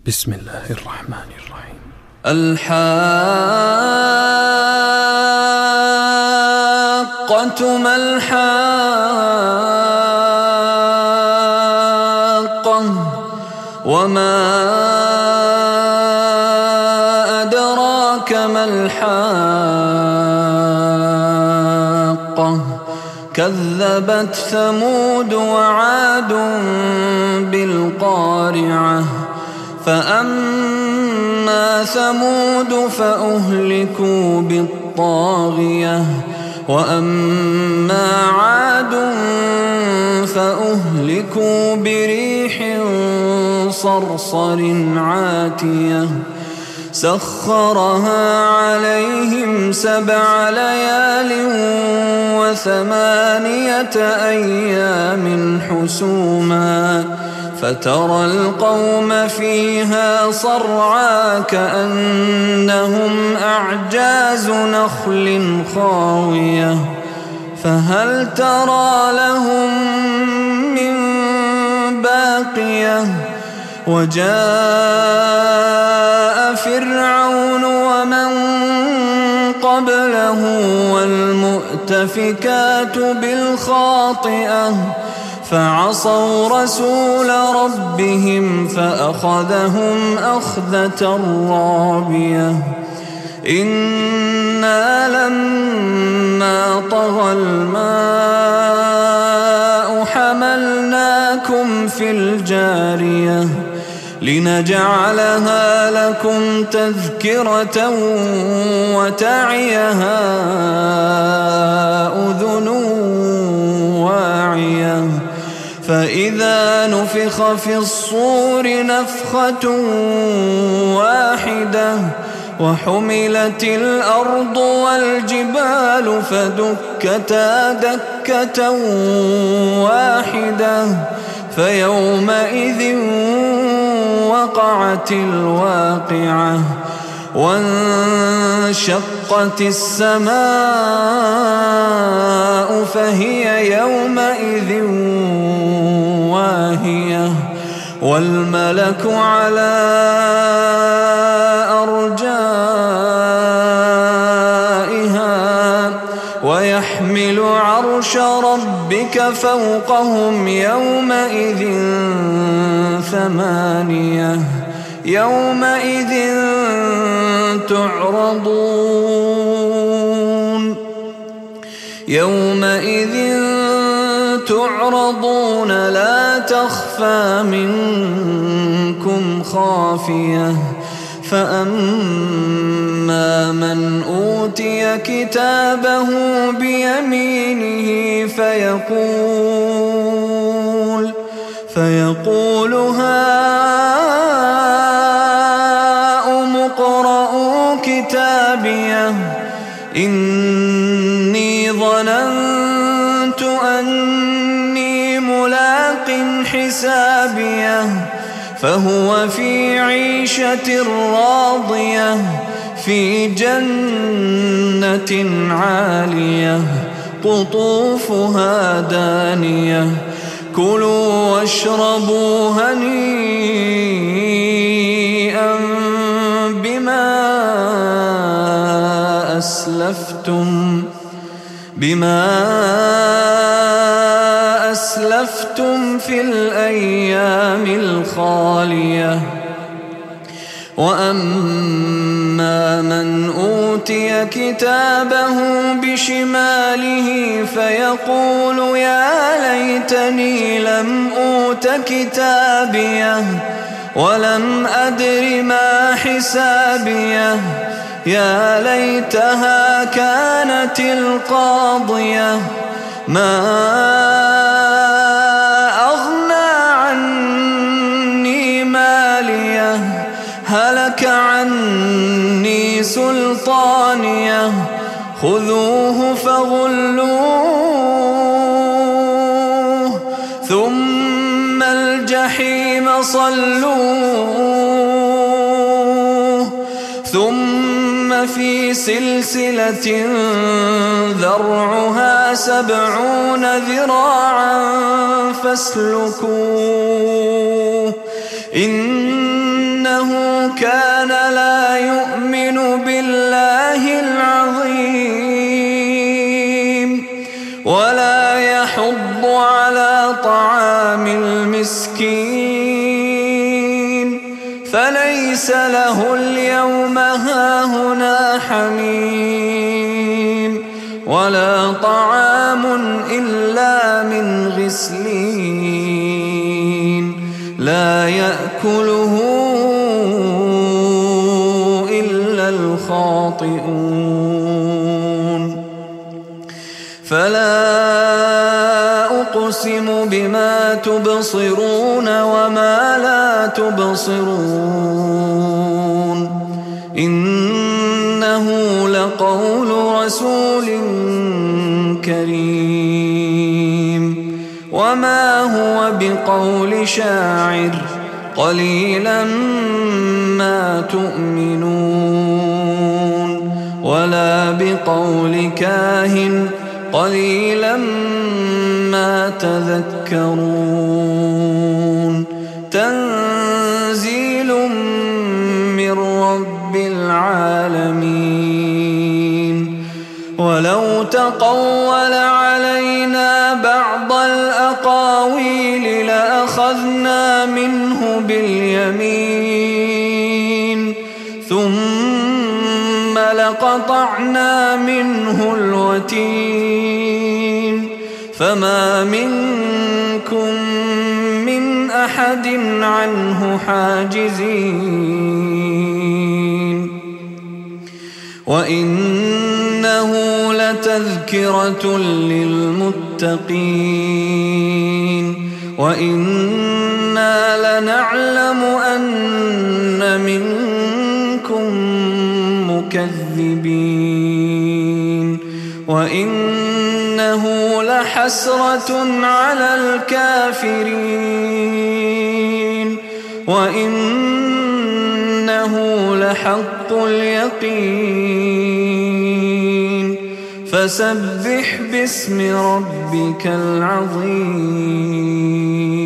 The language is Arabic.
بسم الله الرحمن الرحيم. الحاقة ما الحاقة وما أدراك ما الحاقة كذبت ثمود وعاد بالقارعة فأما ثمود فأهلكوا بالطاغية وأما عاد فأهلكوا بريح صرصر عاتية سخرها عليهم 7 ليال و8 أيام حسوما فترى القوم فيها صرعا كأنهم أعجاز نخل خاوية فهل ترى لهم من باقية وجاء فرعون ومن قبله والمؤتفكات بالخاطئة فعصوا رسول ربهم فأخذهم أخذة رابية إنا لما طغى الماء حملناكم في الجارية لنجعلها لكم تذكرة وتعيها أذن واعية فإذا نفخ في الصور نفخة واحدة وحملت الأرض والجبال فدكتا دكة واحدة فيومئذ وقعت الواقعة وانشقت السماء فهي يومئذ واهية والملك على أرجائها ويحمل عرش ربك فوقهم يومئذ 8 يومئذ تعرضون لا تخفى منكم خافية فأما من أوتي كتابه بيمينه فيقول هاؤم اقرءوا كتابيه إني ظننت أني ملاق حسابيه فهو في عيشة راضية في جنة عالية قطوفها دانية كلوا واشربوا هنيئا بما أسلفتم في الأيام الخالية وأما من أوتي كتابه بشماله فيقول يا ليتني لم أوت كتابيه ولم أدر ما حسابيه يا ليتها كانت القاضية ما أغنى عني ماليه هلك عني سلطانيه خذوه فغلوه ثم الجحيم صلوه ثم في سلسلة ذرعها 70 ذراعا فاسلكوه إنه كان لا يؤمن بالله العظيم ولا يحض على طعام المسكين فليس له اليوم هاهنا حميم ولا طعام إلا من غسلين لا يأكله إلا الخاطئون فلا أقسم بما تبصرون وما لا تبصرون إنه لقول رسول كريم وما هو بقول شاعر قليلا ما تؤمنون ولا بقول كاهن قليلا ما تذكرون تنزيل من رب العالمين ولو تقول علينا بعض الأقاويل لأخذنا منه باليمين ثم لقطعنا منه الوتين فما منكم من أحد عنه حاجزين وإنه لتذكرة للمتقين وإنا لنعلم أن منكم مكذبين وإنه لحسرة على الكافرين وإنه لحق اليقين فسبح باسم ربك العظيم